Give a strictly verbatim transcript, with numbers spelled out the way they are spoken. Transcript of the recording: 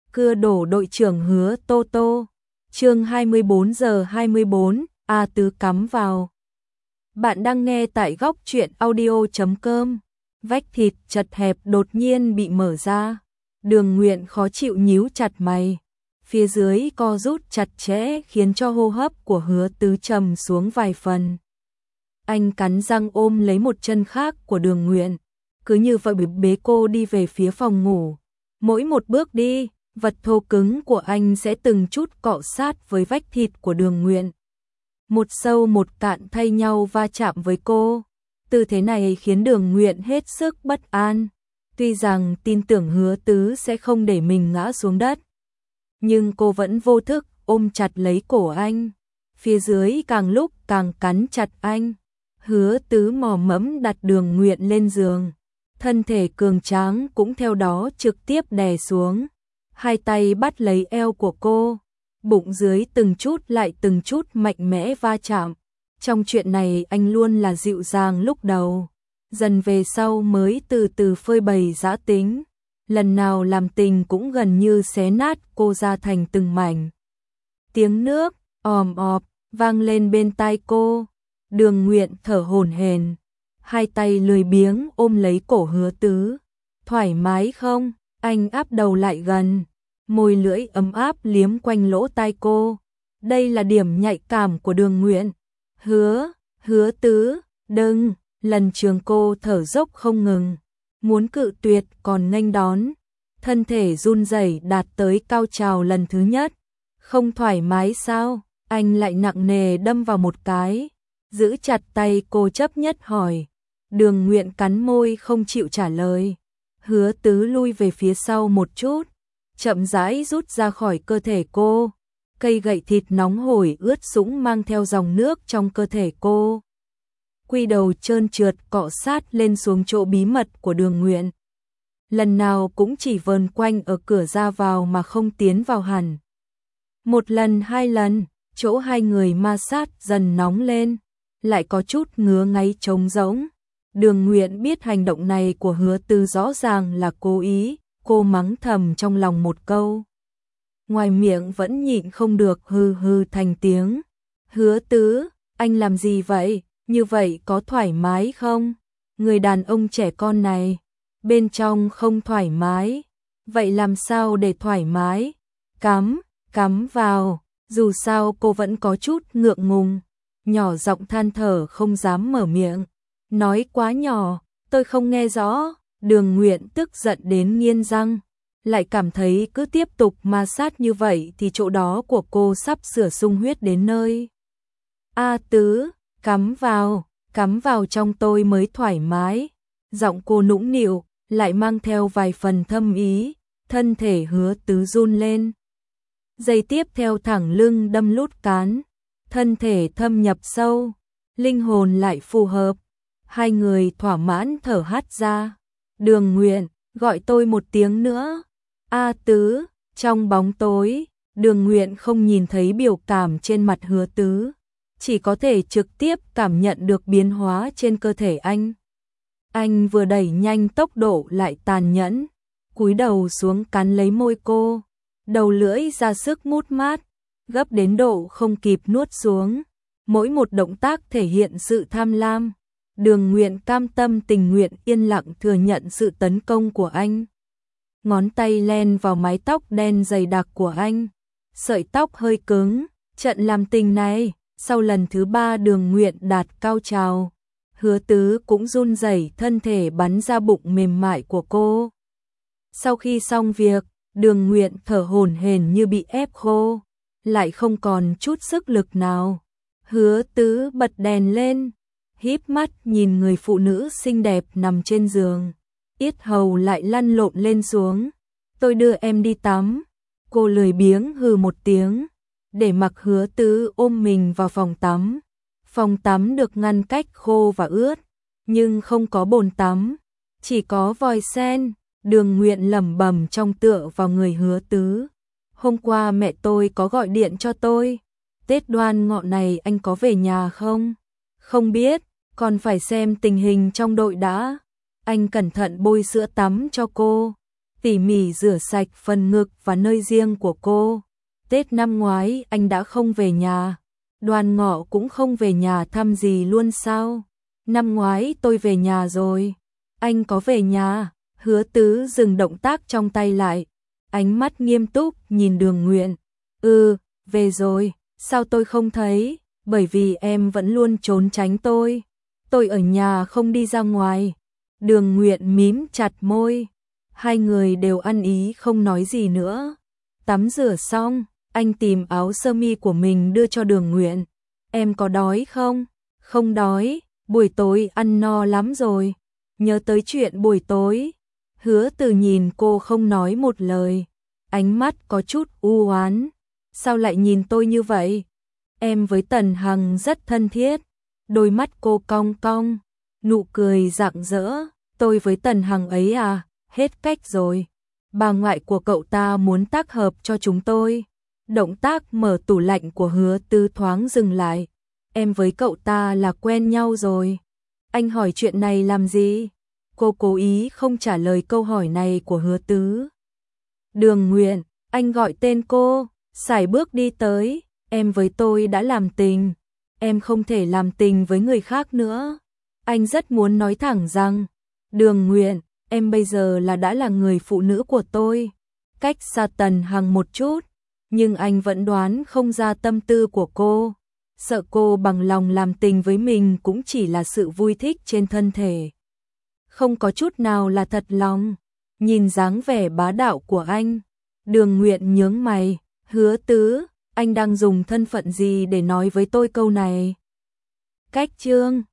Cưa đổ đội trưởng Hứa Tô Tô. Chương hai mươi bốn giờ hai mươi bốn, A Tứ cắm vào. Bạn đang nghe tại góc truyện audio chấm com. Vách thịt chật hẹp đột nhiên bị mở ra. Đường Nguyện khó chịu nhíu chặt mày. Phía dưới co rút chặt chẽ khiến cho hô hấp của Hứa Tứ trầm xuống vài phần. Anh cắn răng ôm lấy một chân khác của Đường Nguyện. Cứ như vậy bế cô đi về phía phòng ngủ. Mỗi một bước đi, vật thô cứng của anh sẽ từng chút cọ sát với vách thịt của Đường Nguyện. Một sâu một cạn thay nhau va chạm với cô. Tư thế này khiến Đường Nguyện hết sức bất an. Tuy rằng tin tưởng Hứa Tứ sẽ không để mình ngã xuống đất, nhưng cô vẫn vô thức ôm chặt lấy cổ anh. Phía dưới càng lúc càng cắn chặt anh. Hứa Tứ mò mẫm đặt Đường Nguyện lên giường. Thân thể cường tráng cũng theo đó trực tiếp đè xuống. Hai tay bắt lấy eo của cô. Bụng dưới từng chút lại từng chút mạnh mẽ va chạm. Trong chuyện này anh luôn là dịu dàng lúc đầu. Dần về sau mới từ từ phơi bày dã tính. Lần nào làm tình cũng gần như xé nát cô ra thành từng mảnh. Tiếng nước òm ọp vang lên bên tai cô. Đường Nguyện thở hổn hển, hai tay lười biếng ôm lấy cổ Hứa Tứ. Thoải mái không? Anh áp đầu lại gần, môi lưỡi ấm áp liếm quanh lỗ tai cô. Đây là điểm nhạy cảm của Đường Nguyện. Hứa, Hứa Tứ, đừng. Lần trường cô thở dốc không ngừng, muốn cự tuyệt còn nghênh đón. Thân thể run rẩy đạt tới cao trào lần thứ nhất. Không thoải mái sao? Anh lại nặng nề đâm vào một cái. Giữ chặt tay cô chấp nhất hỏi. Đường Nguyện cắn môi không chịu trả lời. Hứa Tứ lui về phía sau một chút, chậm rãi rút ra khỏi cơ thể cô. Cây gậy thịt nóng hổi ướt sũng mang theo dòng nước trong cơ thể cô. Quy đầu trơn trượt cọ sát lên xuống chỗ bí mật của Đường Nguyện. Lần nào cũng chỉ vờn quanh ở cửa ra vào mà không tiến vào hẳn. Một lần hai lần, chỗ hai người ma sát dần nóng lên, lại có chút ngứa ngáy trống rỗng. Đường Nguyện biết hành động này của Hứa Tứ rõ ràng là cố ý, cô mắng thầm trong lòng một câu. Ngoài miệng vẫn nhịn không được hừ hừ thành tiếng. Hứa Tứ, anh làm gì vậy? Như vậy có thoải mái không? Người đàn ông trẻ con này, bên trong không thoải mái. Vậy làm sao để thoải mái? Cắm, cắm vào. Dù sao cô vẫn có chút ngượng ngùng, nhỏ giọng than thở không dám mở miệng. Nói quá nhỏ, tôi không nghe rõ. Đường Nguyện tức giận đến nghiến răng, lại cảm thấy cứ tiếp tục ma sát như vậy thì chỗ đó của cô sắp sửa sung huyết đến nơi. A Tứ, cắm vào, cắm vào trong tôi mới thoải mái. Giọng cô nũng nịu, lại mang theo vài phần thâm ý. Thân thể Hứa Tứ run lên. Giây tiếp theo thẳng lưng đâm lút cán. Thân thể thâm nhập sâu, linh hồn lại phù hợp. Hai người thỏa mãn thở hắt ra. Đường Nguyện, gọi tôi một tiếng nữa. A Tứ, trong bóng tối, Đường Nguyện không nhìn thấy biểu cảm trên mặt Hứa Tứ, chỉ có thể trực tiếp cảm nhận được biến hóa trên cơ thể anh. Anh vừa đẩy nhanh tốc độ lại tàn nhẫn, cúi đầu xuống cắn lấy môi cô, đầu lưỡi ra sức mút mát, gấp đến độ không kịp nuốt xuống. Mỗi một động tác thể hiện sự tham lam. Đường Nguyện cam tâm tình nguyện yên lặng thừa nhận sự tấn công của anh. Ngón tay len vào mái tóc đen dày đặc của anh. Sợi tóc hơi cứng, trận làm tình này, sau lần thứ ba Đường Nguyện đạt cao trào. Hứa Tứ cũng run rẩy, thân thể bắn ra bụng mềm mại của cô. Sau khi xong việc, Đường Nguyện thở hổn hển như bị ép khô, lại không còn chút sức lực nào. Hứa Tứ bật đèn lên, híp mắt nhìn người phụ nữ xinh đẹp nằm trên giường. Yết hầu lại lăn lộn lên xuống. Tôi đưa em đi tắm. Cô lười biếng hừ một tiếng, để mặc Hứa Tứ ôm mình vào phòng tắm. Phòng tắm được ngăn cách khô và ướt, nhưng không có bồn tắm, chỉ có vòi sen. Đường Nguyện lẩm bẩm trong tựa vào người Hứa Tứ. Hôm qua mẹ tôi có gọi điện cho tôi. Tết Đoan Ngọ này anh có về nhà không? Không biết, còn phải xem tình hình trong đội đã. Anh cẩn thận bôi sữa tắm cho cô. tỉ mỉ rửa sạch phần ngực và nơi riêng của cô. Tết năm ngoái anh đã không về nhà, Đoàn Ngọ cũng không về nhà thăm gì luôn sao? Năm ngoái tôi về nhà rồi. Anh có về nhà? Hứa Tứ dừng động tác trong tay lại, ánh mắt nghiêm túc nhìn Đường Nguyện. Ừ, về rồi, sao tôi không thấy? Bởi vì em vẫn luôn trốn tránh tôi. Tôi ở nhà không đi ra ngoài. Đường Nguyện mím chặt môi. Hai người đều ăn ý không nói gì nữa. Tắm rửa xong, anh tìm áo sơ mi của mình đưa cho Đường Nguyện. Em có đói không? Không đói, buổi tối ăn no lắm rồi. Nhớ tới chuyện buổi tối. Hứa Từ nhìn cô không nói một lời, ánh mắt có chút u oán. Sao lại nhìn tôi như vậy? Em với Tần Hằng rất thân thiết. Đôi mắt cô cong cong, nụ cười rạng rỡ. Tôi với Tần Hằng ấy à, hết cách rồi. Bà ngoại của cậu ta muốn tác hợp cho chúng tôi. Động tác mở tủ lạnh của Hứa Tư thoáng dừng lại. Em với cậu ta là quen nhau rồi. Anh hỏi chuyện này làm gì? Cô cố ý không trả lời câu hỏi này của Hứa Tứ. Đường Nguyện, anh gọi tên cô, sải bước đi tới. Em với tôi đã làm tình. Em không thể làm tình với người khác nữa. Anh rất muốn nói thẳng rằng, Đường Nguyện, em bây giờ là đã là người phụ nữ của tôi. Cách xa Tần Hằng một chút, nhưng anh vẫn đoán không ra tâm tư của cô. Sợ cô bằng lòng làm tình với mình cũng chỉ là sự vui thích trên thân thể. Không có chút nào là thật lòng. Nhìn dáng vẻ bá đạo của anh, Đường Nguyện nhướng mày. Hứa Tứ, anh đang dùng thân phận gì để nói với tôi câu này? Cách chương